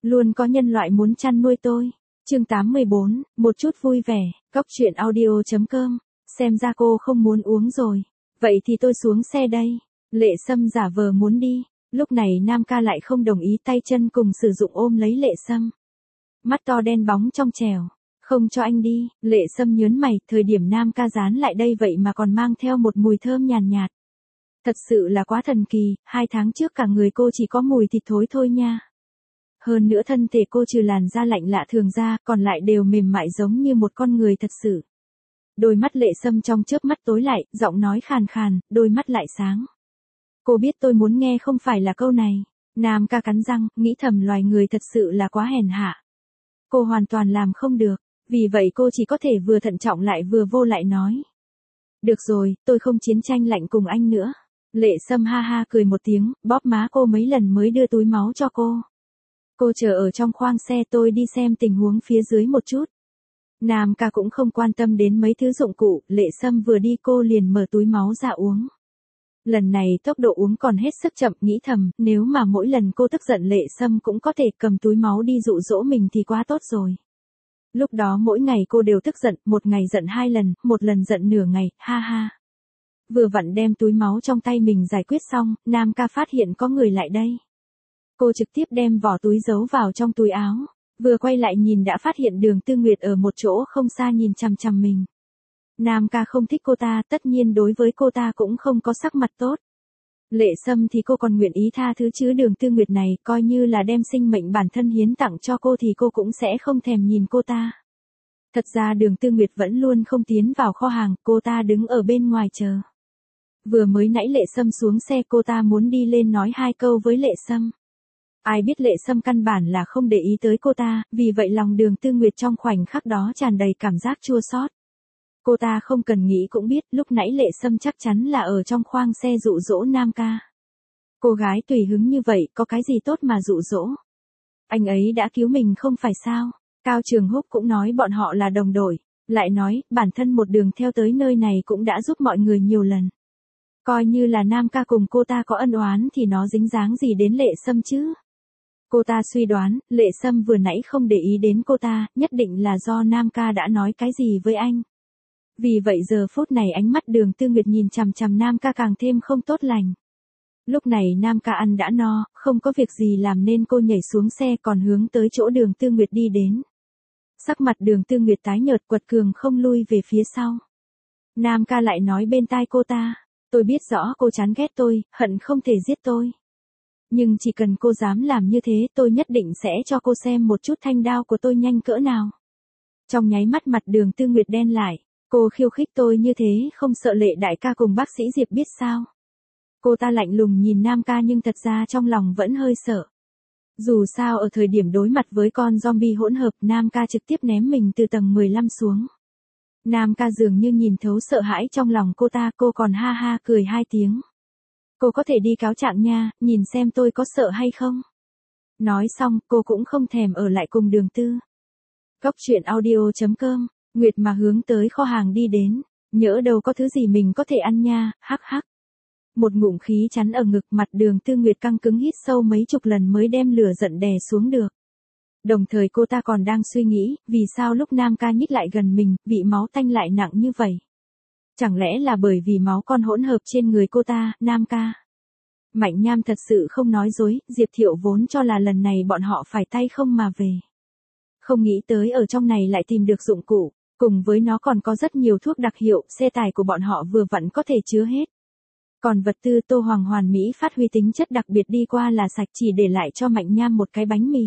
Luôn có nhân loại muốn chăn nuôi tôi. Chương 84, một chút vui vẻ, Cóc truyện audio.com. Xem ra cô không muốn uống rồi. Vậy thì tôi xuống xe đây. Lệ Sâm giả vờ muốn đi. Lúc này Nam ca lại không đồng ý, tay chân cùng sử dụng ôm lấy Lệ Sâm. Mắt to đen bóng trong trẻo. Không cho anh đi. Lệ Sâm nhớn mày, thời điểm Nam ca dán lại đây vậy mà còn mang theo một mùi thơm nhàn nhạt. Thật sự là quá thần kỳ, 2 tháng trước cả người cô chỉ có mùi thịt thối thôi nha. Hơn nữa thân thể cô trừ làn da lạnh lạ thường ra, còn lại đều mềm mại giống như một con người thật sự. Đôi mắt Lệ Sâm trong chớp mắt tối lại, giọng nói khàn khàn, đôi mắt lại sáng. Cô biết tôi muốn nghe không phải là câu này. Nam ca cắn răng, nghĩ thầm loài người thật sự là quá hèn hạ. Cô hoàn toàn làm không được, vì vậy cô chỉ có thể vừa thận trọng lại vừa vô lại nói. Được rồi, tôi không chiến tranh lạnh cùng anh nữa. Lệ Sâm ha ha cười một tiếng, bóp má cô mấy lần mới đưa túi máu cho cô. Cô chờ ở trong khoang xe, tôi đi xem tình huống phía dưới một chút. Nam ca cũng không quan tâm đến mấy thứ dụng cụ, Lệ Sâm vừa đi cô liền mở túi máu ra uống. Lần này tốc độ uống còn hết sức chậm, nghĩ thầm, nếu mà mỗi lần cô tức giận Lệ Sâm cũng có thể cầm túi máu đi dụ dỗ mình thì quá tốt rồi. Lúc đó mỗi ngày cô đều tức giận, một ngày giận 2 lần, một lần giận nửa ngày, ha ha. Vừa vặn đem túi máu trong tay mình giải quyết xong, Nam ca phát hiện có người lại đây. Cô trực tiếp đem vỏ túi giấu vào trong túi áo. Vừa quay lại nhìn đã phát hiện Đường Tư Nguyệt ở một chỗ không xa nhìn chằm chằm mình. Nam ca không thích cô ta, tất nhiên đối với cô ta cũng không có sắc mặt tốt. Lệ Sâm thì cô còn nguyện ý tha thứ, chứ Đường Tư Nguyệt này coi như là đem sinh mệnh bản thân hiến tặng cho cô thì cô cũng sẽ không thèm nhìn cô ta. Thật ra Đường Tư Nguyệt vẫn luôn không tiến vào kho hàng, cô ta đứng ở bên ngoài chờ. Vừa mới nãy Lệ Sâm xuống xe cô ta muốn đi lên nói 2 câu với Lệ Sâm. Ai biết Lệ Sâm căn bản là không để ý tới cô ta, vì vậy lòng Đường Tư Nguyệt trong khoảnh khắc đó tràn đầy cảm giác chua xót. Cô ta không cần nghĩ cũng biết lúc nãy Lệ Sâm chắc chắn là ở trong khoang xe dụ dỗ Nam ca. Cô gái tùy hứng như vậy có cái gì tốt mà dụ dỗ. Anh ấy đã cứu mình không phải sao. Cao Trường Húc cũng nói bọn họ là đồng đội. Lại nói bản thân một đường theo tới nơi này cũng đã giúp mọi người nhiều lần. Coi như là Nam ca cùng cô ta có ân oán thì nó dính dáng gì đến Lệ Sâm chứ. Cô ta suy đoán, Lệ Sâm vừa nãy không để ý đến cô ta, nhất định là do Nam ca đã nói cái gì với anh. Vì vậy giờ phút này ánh mắt Đường Tư Nguyệt nhìn chằm chằm Nam ca càng thêm không tốt lành. Lúc này Nam ca ăn đã no, không có việc gì làm nên cô nhảy xuống xe còn hướng tới chỗ Đường Tư Nguyệt đi đến. Sắc mặt Đường Tư Nguyệt tái nhợt, quật cường không lui về phía sau. Nam ca lại nói bên tai cô ta, tôi biết rõ cô chán ghét tôi, hận không thể giết tôi. Nhưng chỉ cần cô dám làm như thế tôi nhất định sẽ cho cô xem một chút thanh đao của tôi nhanh cỡ nào. Trong nháy mắt mặt Đường Tư Nguyệt đen lại. Cô khiêu khích tôi như thế không sợ Lệ đại ca cùng bác sĩ Diệp biết sao? Cô ta lạnh lùng nhìn Nam ca nhưng thật ra trong lòng vẫn hơi sợ. Dù sao ở thời điểm đối mặt với con zombie hỗn hợp, Nam ca trực tiếp ném mình từ tầng 15 xuống. Nam ca dường như nhìn thấu sợ hãi trong lòng cô ta, cô còn ha ha cười 2 tiếng. Cô có thể đi cáo trạng nha, nhìn xem tôi có sợ hay không. Nói xong, cô cũng không thèm ở lại cùng Đường Tư. Cóc truyện audio.com. Nguyệt mà hướng tới kho hàng đi đến, nhỡ đâu có thứ gì mình có thể ăn nha, hắc hắc. Một ngụm khí chắn ở ngực, mặt Đường Tư Nguyệt căng cứng hít sâu mấy chục lần mới đem lửa giận đè xuống được. Đồng thời cô ta còn đang suy nghĩ, vì sao lúc Nam ca nhích lại gần mình, vị máu tanh lại nặng như vậy. Chẳng lẽ là bởi vì máu con hỗn hợp trên người cô ta, Nam ca. Mạnh Nham thật sự không nói dối, Diệp Thiệu vốn cho là lần này bọn họ phải tay không mà về. Không nghĩ tới ở trong này lại tìm được dụng cụ. Cùng với nó còn có rất nhiều thuốc đặc hiệu, xe tải của bọn họ vừa vặn có thể chứa hết. Còn vật tư Tô Hoàng hoàn mỹ phát huy tính chất đặc biệt đi qua là sạch, chỉ để lại cho Mạnh Nham một cái bánh mì.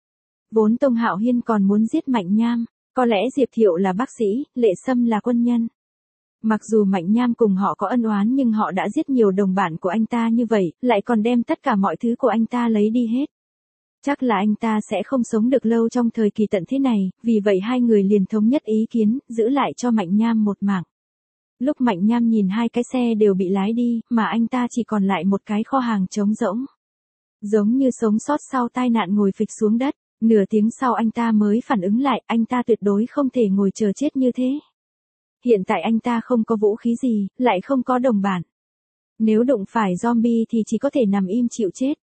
Vốn Tông Hạo Hiên còn muốn giết Mạnh Nham, có lẽ Diệp Thiệu là bác sĩ, Lệ Sâm là quân nhân. Mặc dù Mạnh Nham cùng họ có ân oán nhưng họ đã giết nhiều đồng bạn của anh ta như vậy, lại còn đem tất cả mọi thứ của anh ta lấy đi hết. Chắc là anh ta sẽ không sống được lâu trong thời kỳ tận thế này, vì vậy hai người liền thống nhất ý kiến, giữ lại cho Mạnh Nham một mạng. Lúc Mạnh Nham nhìn 2 cái xe đều bị lái đi, mà anh ta chỉ còn lại một cái kho hàng trống rỗng. Giống như sống sót sau tai nạn ngồi phịch xuống đất, nửa tiếng sau anh ta mới phản ứng lại, anh ta tuyệt đối không thể ngồi chờ chết như thế. Hiện tại anh ta không có vũ khí gì, lại không có đồng bạn. Nếu đụng phải zombie thì chỉ có thể nằm im chịu chết.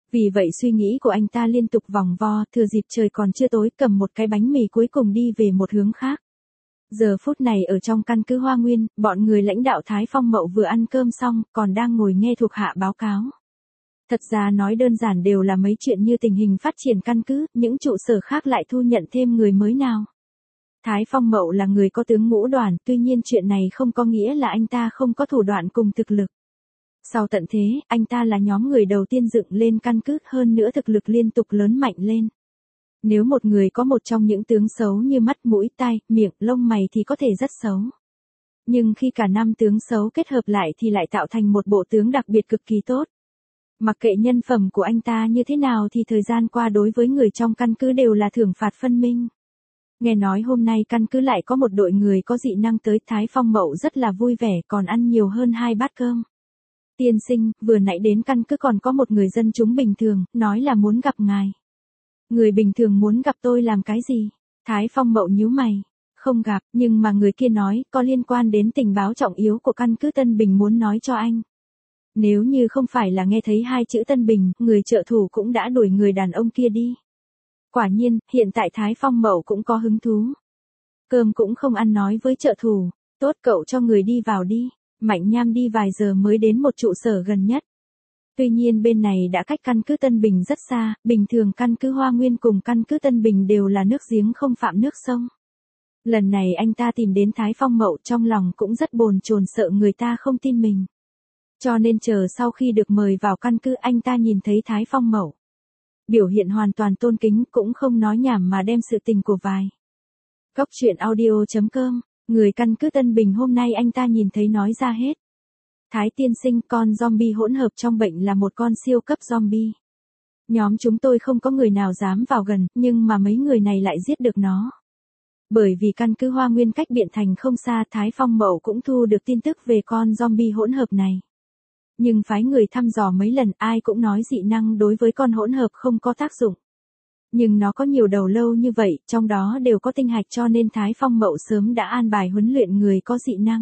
Vì vậy suy nghĩ của anh ta liên tục vòng vo, thừa dịp trời còn chưa tối cầm một cái bánh mì cuối cùng đi về một hướng khác. Giờ phút này ở trong căn cứ Hoa Nguyên, bọn người lãnh đạo Thái Phong Mậu vừa ăn cơm xong, còn đang ngồi nghe thuộc hạ báo cáo. Thật ra nói đơn giản đều là mấy chuyện như tình hình phát triển căn cứ, những trụ sở khác lại thu nhận thêm người mới nào. Thái Phong Mậu là người có tướng ngũ đoàn, tuy nhiên chuyện này không có nghĩa là anh ta không có thủ đoạn cùng thực lực. Sau tận thế, anh ta là nhóm người đầu tiên dựng lên căn cứ, hơn nữa thực lực liên tục lớn mạnh lên. Nếu một người có một trong những tướng xấu như mắt mũi tai, miệng, lông mày thì có thể rất xấu. Nhưng khi cả năm tướng xấu kết hợp lại thì lại tạo thành một bộ tướng đặc biệt cực kỳ tốt. Mặc kệ nhân phẩm của anh ta như thế nào thì thời gian qua đối với người trong căn cứ đều là thưởng phạt phân minh. Nghe nói hôm nay căn cứ lại có một đội người có dị năng tới, Thái Phong Mậu rất là vui vẻ, còn ăn nhiều hơn 2 bát cơm. Tiên sinh, vừa nãy đến căn cứ còn có một người dân chúng bình thường, nói là muốn gặp ngài. Người bình thường muốn gặp tôi làm cái gì? Thái Phong Mậu nhíu mày. Không gặp, nhưng mà người kia nói, có liên quan đến tình báo trọng yếu của căn cứ Tân Bình muốn nói cho anh. Nếu như không phải là nghe thấy 2 chữ Tân Bình, người trợ thủ cũng đã đuổi người đàn ông kia đi. Quả nhiên, hiện tại Thái Phong Mậu cũng có hứng thú. Cơm cũng không ăn nói với trợ thủ, tốt cậu cho người đi vào đi. Mạnh Nham đi vài giờ mới đến một trụ sở gần nhất. Tuy nhiên bên này đã cách căn cứ Tân Bình rất xa, bình thường căn cứ Hoa Nguyên cùng căn cứ Tân Bình đều là nước giếng không phạm nước sông. Lần này anh ta tìm đến Thái Phong Mậu trong lòng cũng rất bồn chồn, sợ người ta không tin mình. Cho nên chờ sau khi được mời vào căn cứ anh ta nhìn thấy Thái Phong Mậu. Biểu hiện hoàn toàn tôn kính, cũng không nói nhảm mà đem sự tình của vài. Cóc truyện audio.com, người căn cứ Tân Bình hôm nay anh ta nhìn thấy nói ra hết. Thái tiên sinh, con zombie hỗn hợp trong bệnh là một con siêu cấp zombie. Nhóm chúng tôi không có người nào dám vào gần, nhưng mà mấy người này lại giết được nó. Bởi vì căn cứ Hoa Nguyên cách Biện Thành không xa, Thái Phong Mậu cũng thu được tin tức về con zombie hỗn hợp này. Nhưng phái người thăm dò mấy lần, ai cũng nói dị năng đối với con hỗn hợp không có tác dụng. Nhưng nó có nhiều đầu lâu như vậy, trong đó đều có tinh hạch, cho nên Thái Phong Mậu sớm đã an bài huấn luyện người có dị năng.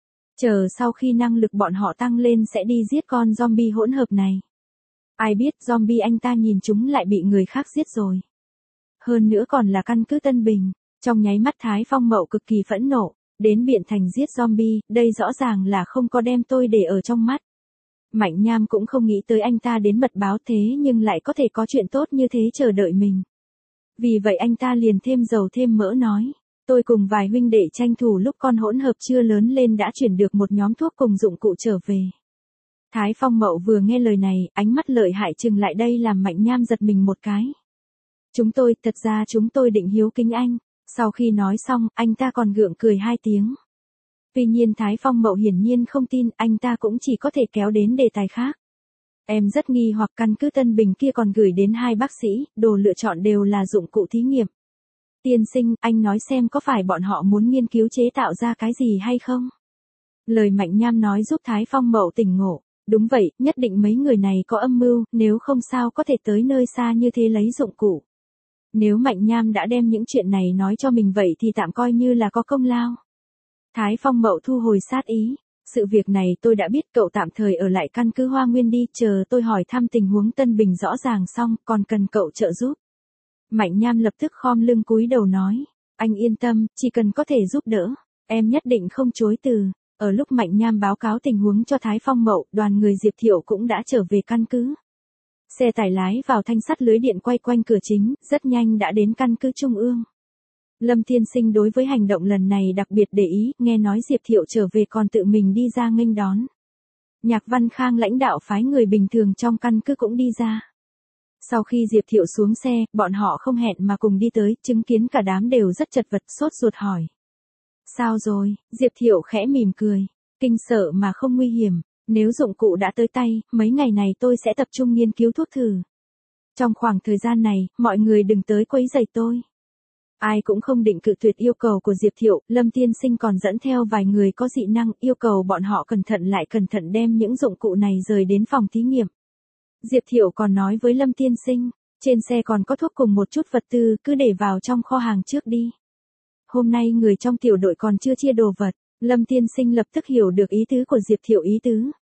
Chờ sau khi năng lực bọn họ tăng lên sẽ đi giết con zombie hỗn hợp này. Ai biết zombie anh ta nhìn chúng lại bị người khác giết rồi. Hơn nữa còn là căn cứ Tân Bình. Trong nháy mắt Thái Phong Mậu cực kỳ phẫn nộ, đến Biện Thành giết zombie, đây rõ ràng là không có đem tôi để ở trong mắt. Mạnh Nham cũng không nghĩ tới anh ta đến mật báo thế nhưng lại có thể có chuyện tốt như thế chờ đợi mình. Vì vậy anh ta liền thêm dầu thêm mỡ nói, tôi cùng vài huynh đệ tranh thủ lúc con hỗn hợp chưa lớn lên đã chuyển được một nhóm thuốc cùng dụng cụ trở về. Thái Phong Mậu vừa nghe lời này, ánh mắt lợi hại trừng lại đây làm Mạnh Nham giật mình một cái. Thật ra chúng tôi định hiếu kính anh. Sau khi nói xong, anh ta còn gượng cười 2 tiếng. Tuy nhiên Thái Phong Mậu hiển nhiên không tin, anh ta cũng chỉ có thể kéo đến đề tài khác. Em rất nghi hoặc căn cứ Tân Bình kia còn gửi đến 2 bác sĩ, đồ lựa chọn đều là dụng cụ thí nghiệm. Tiên sinh, anh nói xem có phải bọn họ muốn nghiên cứu chế tạo ra cái gì hay không? Lời Mạnh Nham nói giúp Thái Phong Mậu tỉnh ngộ. Đúng vậy, nhất định mấy người này có âm mưu, nếu không sao có thể tới nơi xa như thế lấy dụng cụ. Nếu Mạnh Nham đã đem những chuyện này nói cho mình vậy thì tạm coi như là có công lao. Thái Phong Mậu thu hồi sát ý. Sự việc này tôi đã biết, cậu tạm thời ở lại căn cứ Hoa Nguyên đi, chờ tôi hỏi thăm tình huống Tân Bình rõ ràng xong, còn cần cậu trợ giúp. Mạnh Nham lập tức khom lưng cúi đầu nói, anh yên tâm, chỉ cần có thể giúp đỡ, em nhất định không chối từ. Ở lúc Mạnh Nham báo cáo tình huống cho Thái Phong Mậu, đoàn người Diệp Thiệu cũng đã trở về căn cứ. Xe tải lái vào thanh sắt lưới điện quay quanh cửa chính, rất nhanh đã đến căn cứ Trung ương. Lâm Thiên Sinh đối với hành động lần này đặc biệt để ý, nghe nói Diệp Thiệu trở về còn tự mình đi ra nghênh đón. Nhạc Văn Khang lãnh đạo phái người bình thường trong căn cứ cũng đi ra. Sau khi Diệp Thiệu xuống xe, bọn họ không hẹn mà cùng đi tới, chứng kiến cả đám đều rất chật vật, sốt ruột hỏi. Sao rồi? Diệp Thiệu khẽ mỉm cười. Kinh sợ mà không nguy hiểm. Nếu dụng cụ đã tới tay, mấy ngày này tôi sẽ tập trung nghiên cứu thuốc thử. Trong khoảng thời gian này, mọi người đừng tới quấy rầy tôi. Ai cũng không định cự tuyệt yêu cầu của Diệp Thiệu, Lâm Tiên Sinh còn dẫn theo vài người có dị năng, yêu cầu bọn họ cẩn thận đem những dụng cụ này rời đến phòng thí nghiệm. Diệp Thiệu còn nói với Lâm Tiên Sinh, trên xe còn có thuốc cùng một chút vật tư, cứ để vào trong kho hàng trước đi. Hôm nay người trong tiểu đội còn chưa chia đồ vật, Lâm Tiên Sinh lập tức hiểu được ý tứ của Diệp Thiệu ý tứ.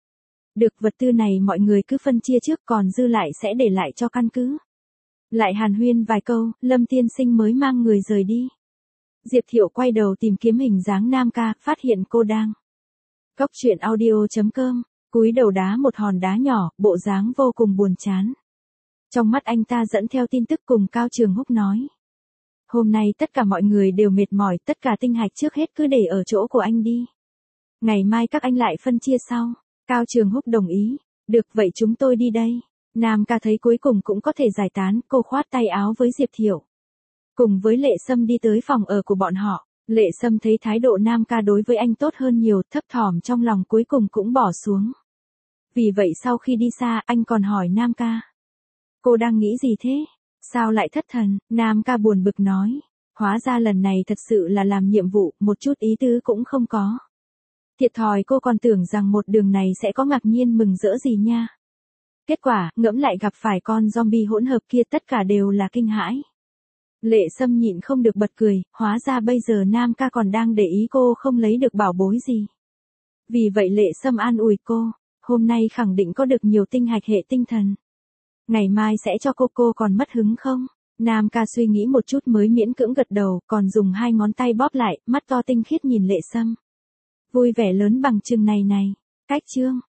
Được, vật tư này mọi người cứ phân chia trước, còn dư lại sẽ để lại cho căn cứ. Lại hàn huyên vài câu, Lâm tiên sinh mới mang người rời đi. Diệp Thiệu quay đầu tìm kiếm hình dáng Nam Ca, phát hiện cô đang. Cóc truyện audio.com, cúi đầu đá một hòn đá nhỏ, bộ dáng vô cùng buồn chán. Trong mắt anh ta dẫn theo tin tức cùng Cao Trường Húc nói. Hôm nay tất cả mọi người đều mệt mỏi, tất cả tinh hạch trước hết cứ để ở chỗ của anh đi. Ngày mai các anh lại phân chia sau. Cao Trường Húc đồng ý. Được, vậy chúng tôi đi đây. Nam Ca thấy cuối cùng cũng có thể giải tán, cô khoát tay áo với Diệp Thiệu. Cùng với Lệ Sâm đi tới phòng ở của bọn họ. Lệ Sâm thấy thái độ Nam Ca đối với anh tốt hơn nhiều, thấp thỏm trong lòng cuối cùng cũng bỏ xuống. Vì vậy sau khi đi xa, anh còn hỏi Nam Ca. Cô đang nghĩ gì thế? Sao lại thất thần? Nam Ca buồn bực nói. Hóa ra lần này thật sự là làm nhiệm vụ, một chút ý tứ cũng không có. Thiệt thòi, cô còn tưởng rằng một đường này sẽ có ngạc nhiên mừng rỡ gì nha. Kết quả, ngẫm lại gặp phải con zombie hỗn hợp kia, tất cả đều là kinh hãi. Lệ Sâm nhịn không được bật cười, hóa ra bây giờ Nam Ca còn đang để ý cô không lấy được bảo bối gì. Vì vậy Lệ Sâm an ủi cô, hôm nay khẳng định có được nhiều tinh hạch hệ tinh thần. Ngày mai sẽ cho cô còn mất hứng không? Nam Ca suy nghĩ một chút mới miễn cưỡng gật đầu, còn dùng 2 ngón tay bóp lại, mắt to tinh khiết nhìn Lệ Sâm. Vui vẻ lớn bằng chừng này. Cách chương